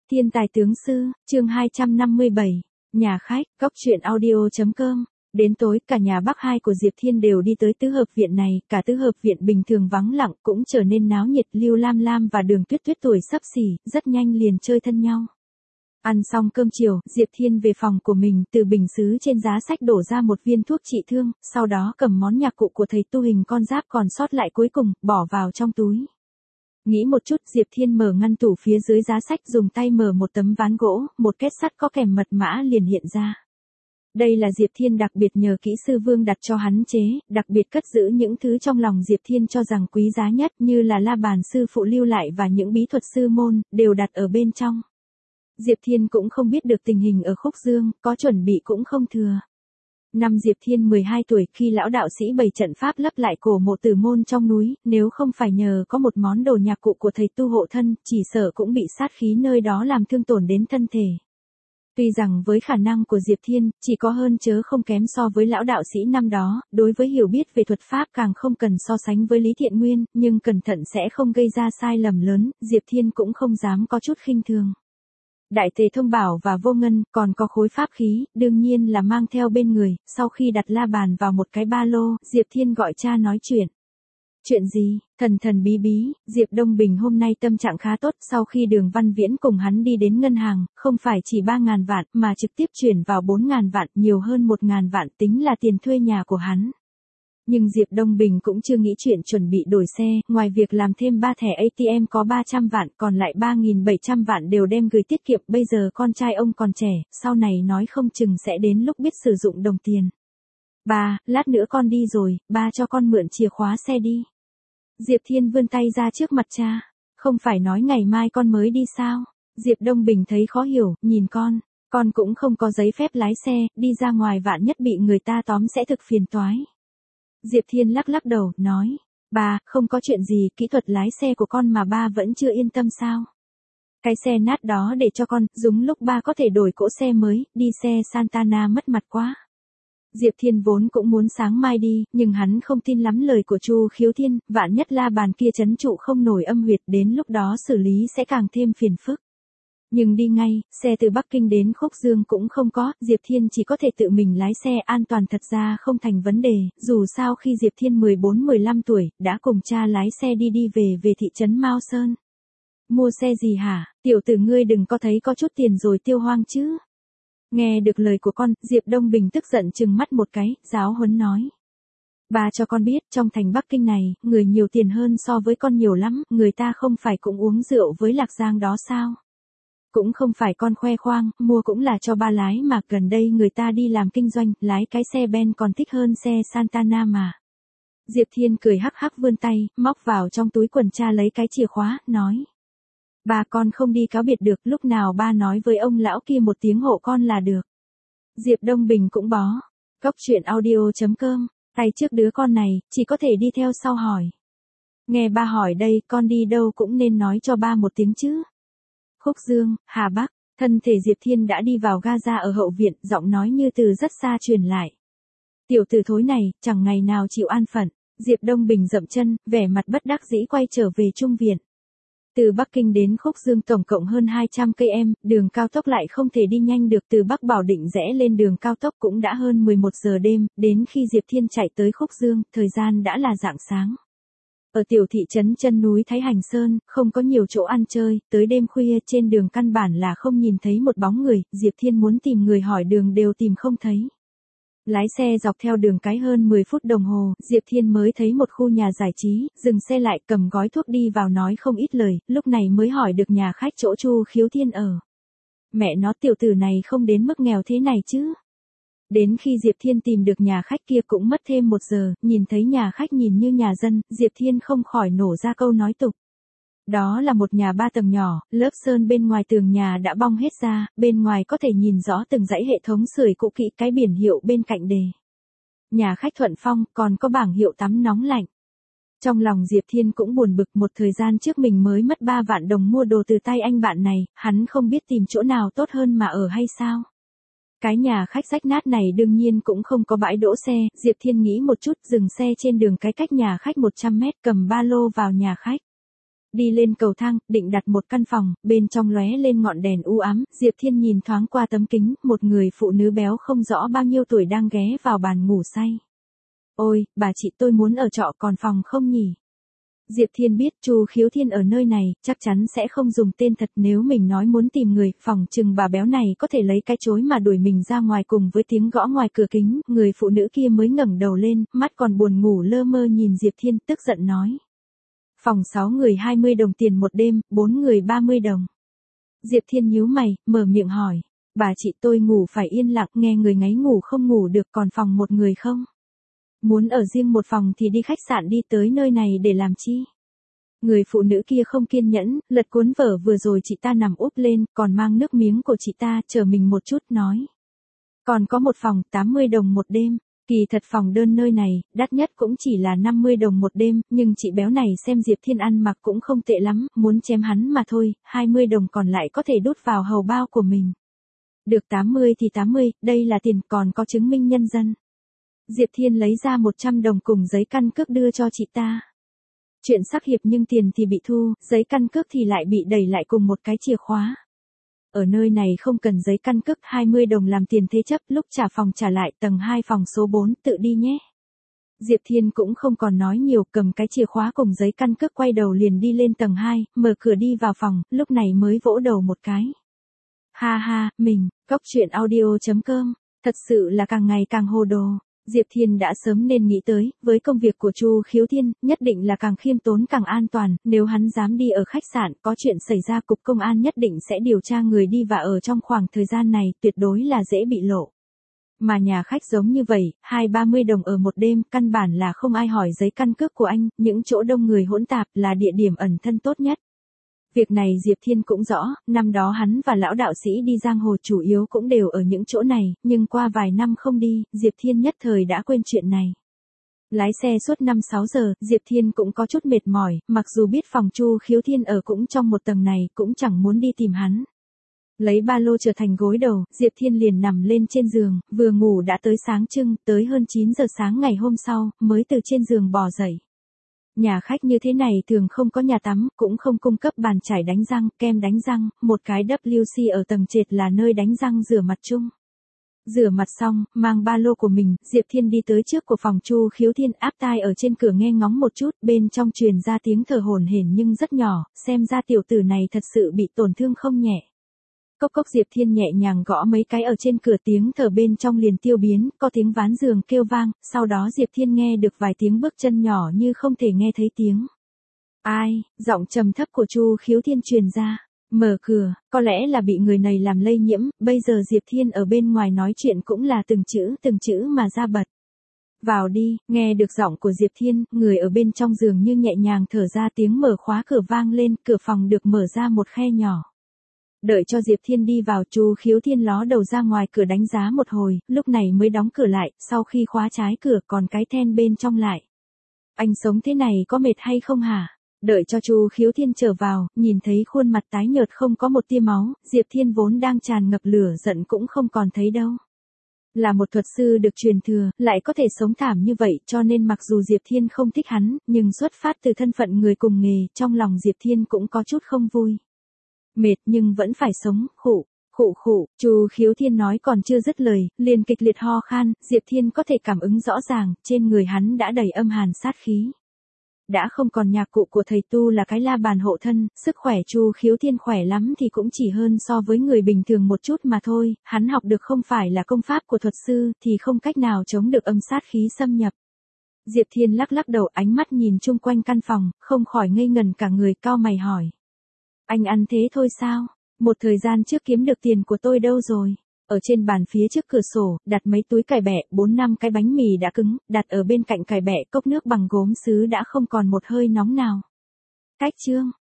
Thiên tài tướng sư, chương 257, nhà khách, góc truyện audio.com. Đến tối, cả nhà bác hai của Diệp Thiên đều đi tới tứ hợp viện này, cả tứ hợp viện bình thường vắng lặng cũng trở nên náo nhiệt. Lưu Lam Lam và Đường Tuyết Tuyết tuổi xấp xỉ, rất nhanh liền chơi thân nhau. Ăn xong cơm chiều, Diệp Thiên về phòng của mình, từ bình sứ trên giá sách đổ ra một viên thuốc trị thương, sau đó cầm món nhạc cụ của thầy tu hình con giáp còn sót lại cuối cùng, bỏ vào trong túi. Nghĩ một chút, Diệp Thiên mở ngăn tủ phía dưới giá sách, dùng tay mở một tấm ván gỗ, một két sắt có kèm mật mã liền hiện ra. Đây là Diệp Thiên đặc biệt nhờ kỹ sư Vương đặt cho hắn chế, đặc biệt cất giữ những thứ trong lòng Diệp Thiên cho rằng quý giá nhất, như là la bàn sư phụ lưu lại và những bí thuật sư môn, đều đặt ở bên trong. Diệp Thiên cũng không biết được tình hình ở Khúc Dương, có chuẩn bị cũng không thừa. Năm Diệp Thiên 12 tuổi, khi lão đạo sĩ bày trận pháp lấp lại cổ mộ Tử Môn trong núi, nếu không phải nhờ có một món đồ nhạc cụ của thầy tu hộ thân, chỉ sợ cũng bị sát khí nơi đó làm thương tổn đến thân thể. Tuy rằng với khả năng của Diệp Thiên, chỉ có hơn chớ không kém so với lão đạo sĩ năm đó, đối với hiểu biết về thuật pháp càng không cần so sánh với Lý Thiện Nguyên, nhưng cẩn thận sẽ không gây ra sai lầm lớn, Diệp Thiên cũng không dám có chút khinh thường. Đại tề thông bảo và vô ngân, còn có khối pháp khí, đương nhiên là mang theo bên người. Sau khi đặt la bàn vào một cái ba lô, Diệp Thiên gọi cha nói chuyện. Chuyện gì? Thần thần bí bí. Diệp Đông Bình hôm nay tâm trạng khá tốt, sau khi Đường Văn Viễn cùng hắn đi đến ngân hàng, không phải chỉ 3.000 vạn, mà trực tiếp chuyển vào 4.000 vạn, nhiều hơn 1.000 vạn, tính là tiền thuê nhà của hắn. Nhưng Diệp Đông Bình cũng chưa nghĩ chuyện chuẩn bị đổi xe, ngoài việc làm thêm 3 thẻ ATM có 300 vạn, còn lại 3.700 vạn đều đem gửi tiết kiệm. Bây giờ con trai ông còn trẻ, sau này nói không chừng sẽ đến lúc biết sử dụng đồng tiền. Ba, lát nữa con đi rồi, ba cho con mượn chìa khóa xe đi. Diệp Thiên vươn tay ra trước mặt cha. Không phải nói ngày mai con mới đi sao? Diệp Đông Bình thấy khó hiểu, nhìn con cũng không có giấy phép lái xe, đi ra ngoài vạn nhất bị người ta tóm sẽ thực phiền toái. Diệp Thiên lắc lắc đầu, nói, ba, không có chuyện gì, kỹ thuật lái xe của con mà ba vẫn chưa yên tâm sao? Cái xe nát đó để cho con, dùng lúc ba có thể đổi cỗ xe mới, đi xe Santana mất mặt quá. Diệp Thiên vốn cũng muốn sáng mai đi, nhưng hắn không tin lắm lời của Chu Khiếu Thiên, vạn nhất la bàn kia trấn trụ không nổi âm huyệt, đến lúc đó xử lý sẽ càng thêm phiền phức. Nhưng đi ngay, xe từ Bắc Kinh đến Khúc Dương cũng không có, Diệp Thiên chỉ có thể tự mình lái xe, an toàn thật ra không thành vấn đề, dù sao khi Diệp Thiên 14-15 tuổi, đã cùng cha lái xe đi về thị trấn Mao Sơn. Mua xe gì hả, tiểu tử ngươi đừng có thấy có chút tiền rồi tiêu hoang chứ. Nghe được lời của con, Diệp Đông Bình tức giận trừng mắt một cái, giáo huấn nói. Ba cho con biết, trong thành Bắc Kinh này, người nhiều tiền hơn so với con nhiều lắm, người ta không phải cũng uống rượu với Lạc Giang đó sao? Cũng không phải con khoe khoang, mua cũng là cho ba lái mà, gần đây người ta đi làm kinh doanh, lái cái xe Ben còn thích hơn xe Santana mà. Diệp Thiên cười hắc hắc vươn tay, móc vào trong túi quần cha lấy cái chìa khóa, nói. Ba con không đi cáo biệt được, lúc nào ba nói với ông lão kia một tiếng hộ con là được. Diệp Đông Bình cũng bó. Góc truyện audio.com, tay trước đứa con này, chỉ có thể đi theo sau hỏi. Nghe ba hỏi đây, con đi đâu cũng nên nói cho ba một tiếng chứ. Khúc Dương, Hà Bắc, thân thể Diệp Thiên đã đi vào Gaza ở hậu viện, giọng nói như từ rất xa truyền lại. Tiểu tử thối này, chẳng ngày nào chịu an phận. Diệp Đông Bình dậm chân, vẻ mặt bất đắc dĩ quay trở về trung viện. Từ Bắc Kinh đến Khúc Dương tổng cộng hơn 200 km, đường cao tốc lại không thể đi nhanh được, từ Bắc Bảo Định rẽ lên đường cao tốc cũng đã hơn 11 giờ đêm, đến khi Diệp Thiên chạy tới Khúc Dương, thời gian đã là rạng sáng. Ở tiểu thị trấn chân núi Thái Hành Sơn, không có nhiều chỗ ăn chơi, tới đêm khuya trên đường căn bản là không nhìn thấy một bóng người, Diệp Thiên muốn tìm người hỏi đường đều tìm không thấy. Lái xe dọc theo đường cái hơn 10 phút đồng hồ, Diệp Thiên mới thấy một khu nhà giải trí, dừng xe lại cầm gói thuốc đi vào nói không ít lời, lúc này mới hỏi được nhà khách chỗ Chu Khiếu Thiên ở. Mẹ nó tiểu tử này không đến mức nghèo thế này chứ. Đến khi Diệp Thiên tìm được nhà khách kia cũng mất thêm 1 giờ, nhìn thấy nhà khách nhìn như nhà dân, Diệp Thiên không khỏi nổ ra câu nói tục. Đó là một nhà 3 tầng nhỏ, lớp sơn bên ngoài tường nhà đã bong hết ra, bên ngoài có thể nhìn rõ từng dãy hệ thống sưởi cũ kỹ, cái biển hiệu bên cạnh đề. Nhà khách Thuận Phong, còn có bảng hiệu tắm nóng lạnh. Trong lòng Diệp Thiên cũng buồn bực, một thời gian trước mình mới mất 3 vạn đồng mua đồ từ tay anh bạn này, hắn không biết tìm chỗ nào tốt hơn mà ở hay sao? Cái nhà khách rách nát này đương nhiên cũng không có bãi đỗ xe, Diệp Thiên nghĩ một chút, dừng xe trên đường cái cách nhà khách 100 mét, cầm ba lô vào nhà khách. Đi lên cầu thang, định đặt một căn phòng, bên trong lóe lên ngọn đèn u ám, Diệp Thiên nhìn thoáng qua tấm kính, một người phụ nữ béo không rõ bao nhiêu tuổi đang ghé vào bàn ngủ say. Ôi, bà chị tôi muốn ở trọ còn phòng không nhỉ? Diệp Thiên biết Chu Khiếu Thiên ở nơi này, chắc chắn sẽ không dùng tên thật nếu mình nói muốn tìm người, phòng chừng bà béo này có thể lấy cái chối mà đuổi mình ra ngoài cùng với tiếng gõ ngoài cửa kính, người phụ nữ kia mới ngẩng đầu lên, mắt còn buồn ngủ lơ mơ nhìn Diệp Thiên tức giận nói. Phòng 6 người 20 đồng tiền một đêm, 4 người 30 đồng. Diệp Thiên nhíu mày, mở miệng hỏi, bà chị tôi ngủ phải yên lặng, nghe người ngáy ngủ không ngủ được, còn phòng một người không? Muốn ở riêng một phòng thì đi khách sạn, đi tới nơi này để làm chi? Người phụ nữ kia không kiên nhẫn, lật cuốn vở vừa rồi chị ta nằm úp lên, còn mang nước miếng của chị ta, chờ mình một chút nói. Còn có một phòng, 80 đồng một đêm. Kỳ thật phòng đơn nơi này, đắt nhất cũng chỉ là 50 đồng một đêm, nhưng chị béo này xem Diệp Thiên ăn mặc cũng không tệ lắm, muốn chém hắn mà thôi, 20 đồng còn lại có thể đút vào hầu bao của mình. Được 80 thì 80, đây là tiền, còn có chứng minh nhân dân. Diệp Thiên lấy ra 100 đồng cùng giấy căn cước đưa cho chị ta. Chuyện sắp hiệp nhưng tiền thì bị thu, giấy căn cước thì lại bị đẩy lại cùng một cái chìa khóa. Ở nơi này không cần giấy căn cước, 20 đồng làm tiền thế chấp, lúc trả phòng trả lại, tầng 2 phòng số 4, tự đi nhé. Diệp Thiên cũng không còn nói nhiều, cầm cái chìa khóa cùng giấy căn cước quay đầu liền đi lên tầng 2, mở cửa đi vào phòng, lúc này mới vỗ đầu một cái. Ha ha, mình, Cốc Truyện Audio.com, thật sự là càng ngày càng hồ đồ. Diệp Thiên đã sớm nên nghĩ tới, với công việc của Chu Khiếu Thiên, nhất định là càng khiêm tốn càng an toàn, nếu hắn dám đi ở khách sạn, có chuyện xảy ra cục công an nhất định sẽ điều tra người đi và ở trong khoảng thời gian này, tuyệt đối là dễ bị lộ. Mà nhà khách giống như vậy, 20-30 đồng ở một đêm, căn bản là không ai hỏi giấy căn cước của anh, những chỗ đông người hỗn tạp là địa điểm ẩn thân tốt nhất. Việc này Diệp Thiên cũng rõ, năm đó hắn và lão đạo sĩ đi giang hồ chủ yếu cũng đều ở những chỗ này, nhưng qua vài năm không đi, Diệp Thiên nhất thời đã quên chuyện này. Lái xe suốt 5-6 giờ, Diệp Thiên cũng có chút mệt mỏi, mặc dù biết phòng Chu Khiếu Thiên ở cũng trong một tầng này, cũng chẳng muốn đi tìm hắn. Lấy ba lô trở thành gối đầu, Diệp Thiên liền nằm lên trên giường, vừa ngủ đã tới sáng trưng, tới hơn 9 giờ sáng ngày hôm sau, mới từ trên giường bò dậy. Nhà khách như thế này thường không có nhà tắm, cũng không cung cấp bàn chải đánh răng, kem đánh răng, một cái WC ở tầng trệt là nơi đánh răng rửa mặt chung. Rửa mặt xong, mang ba lô của mình, Diệp Thiên đi tới trước của phòng Chu Khiếu Thiên, áp tai ở trên cửa nghe ngóng một chút, bên trong truyền ra tiếng thở hổn hển nhưng rất nhỏ, xem ra tiểu tử này thật sự bị tổn thương không nhẹ. Cốc cốc, Diệp Thiên nhẹ nhàng gõ mấy cái ở trên cửa, tiếng thở bên trong liền tiêu biến, có tiếng ván giường kêu vang, sau đó Diệp Thiên nghe được vài tiếng bước chân nhỏ như không thể nghe thấy tiếng. Ai, giọng trầm thấp của Chu Khiếu Thiên truyền ra. Mở cửa, có lẽ là bị người này làm lây nhiễm, bây giờ Diệp Thiên ở bên ngoài nói chuyện cũng là từng chữ mà ra bật. Vào đi, nghe được giọng của Diệp Thiên, người ở bên trong giường như nhẹ nhàng thở ra, tiếng mở khóa cửa vang lên, cửa phòng được mở ra một khe nhỏ. Đợi cho Diệp Thiên đi vào, Chu Khiếu Thiên ló đầu ra ngoài cửa đánh giá một hồi, lúc này mới đóng cửa lại, sau khi khóa trái cửa còn cái then bên trong lại. Anh sống thế này có mệt hay không hả? Đợi cho Chu Khiếu Thiên trở vào, nhìn thấy khuôn mặt tái nhợt không có một tia máu, Diệp Thiên vốn đang tràn ngập lửa giận cũng không còn thấy đâu. Là một thuật sư được truyền thừa, lại có thể sống thảm như vậy, cho nên mặc dù Diệp Thiên không thích hắn, nhưng xuất phát từ thân phận người cùng nghề, trong lòng Diệp Thiên cũng có chút không vui. Mệt nhưng vẫn phải sống, khụ. Chu Khiếu Thiên nói còn chưa dứt lời, liền kịch liệt ho khan, Diệp Thiên có thể cảm ứng rõ ràng, trên người hắn đã đầy âm hàn sát khí. Đã không còn nhạc cụ của thầy tu là cái la bàn hộ thân, sức khỏe Chu Khiếu Thiên khỏe lắm thì cũng chỉ hơn so với người bình thường một chút mà thôi, hắn học được không phải là công pháp của thuật sư thì không cách nào chống được âm sát khí xâm nhập. Diệp Thiên lắc lắc đầu, ánh mắt nhìn chung quanh căn phòng, không khỏi ngây ngẩn cả người, cau mày hỏi. Anh ăn thế thôi sao? Một thời gian trước kiếm được tiền của tôi đâu rồi? Ở trên bàn phía trước cửa sổ, đặt mấy túi cải bẹ, 4-5 cái bánh mì đã cứng, đặt ở bên cạnh cải bẹ, cốc nước bằng gốm sứ đã không còn một hơi nóng nào. Cách chương.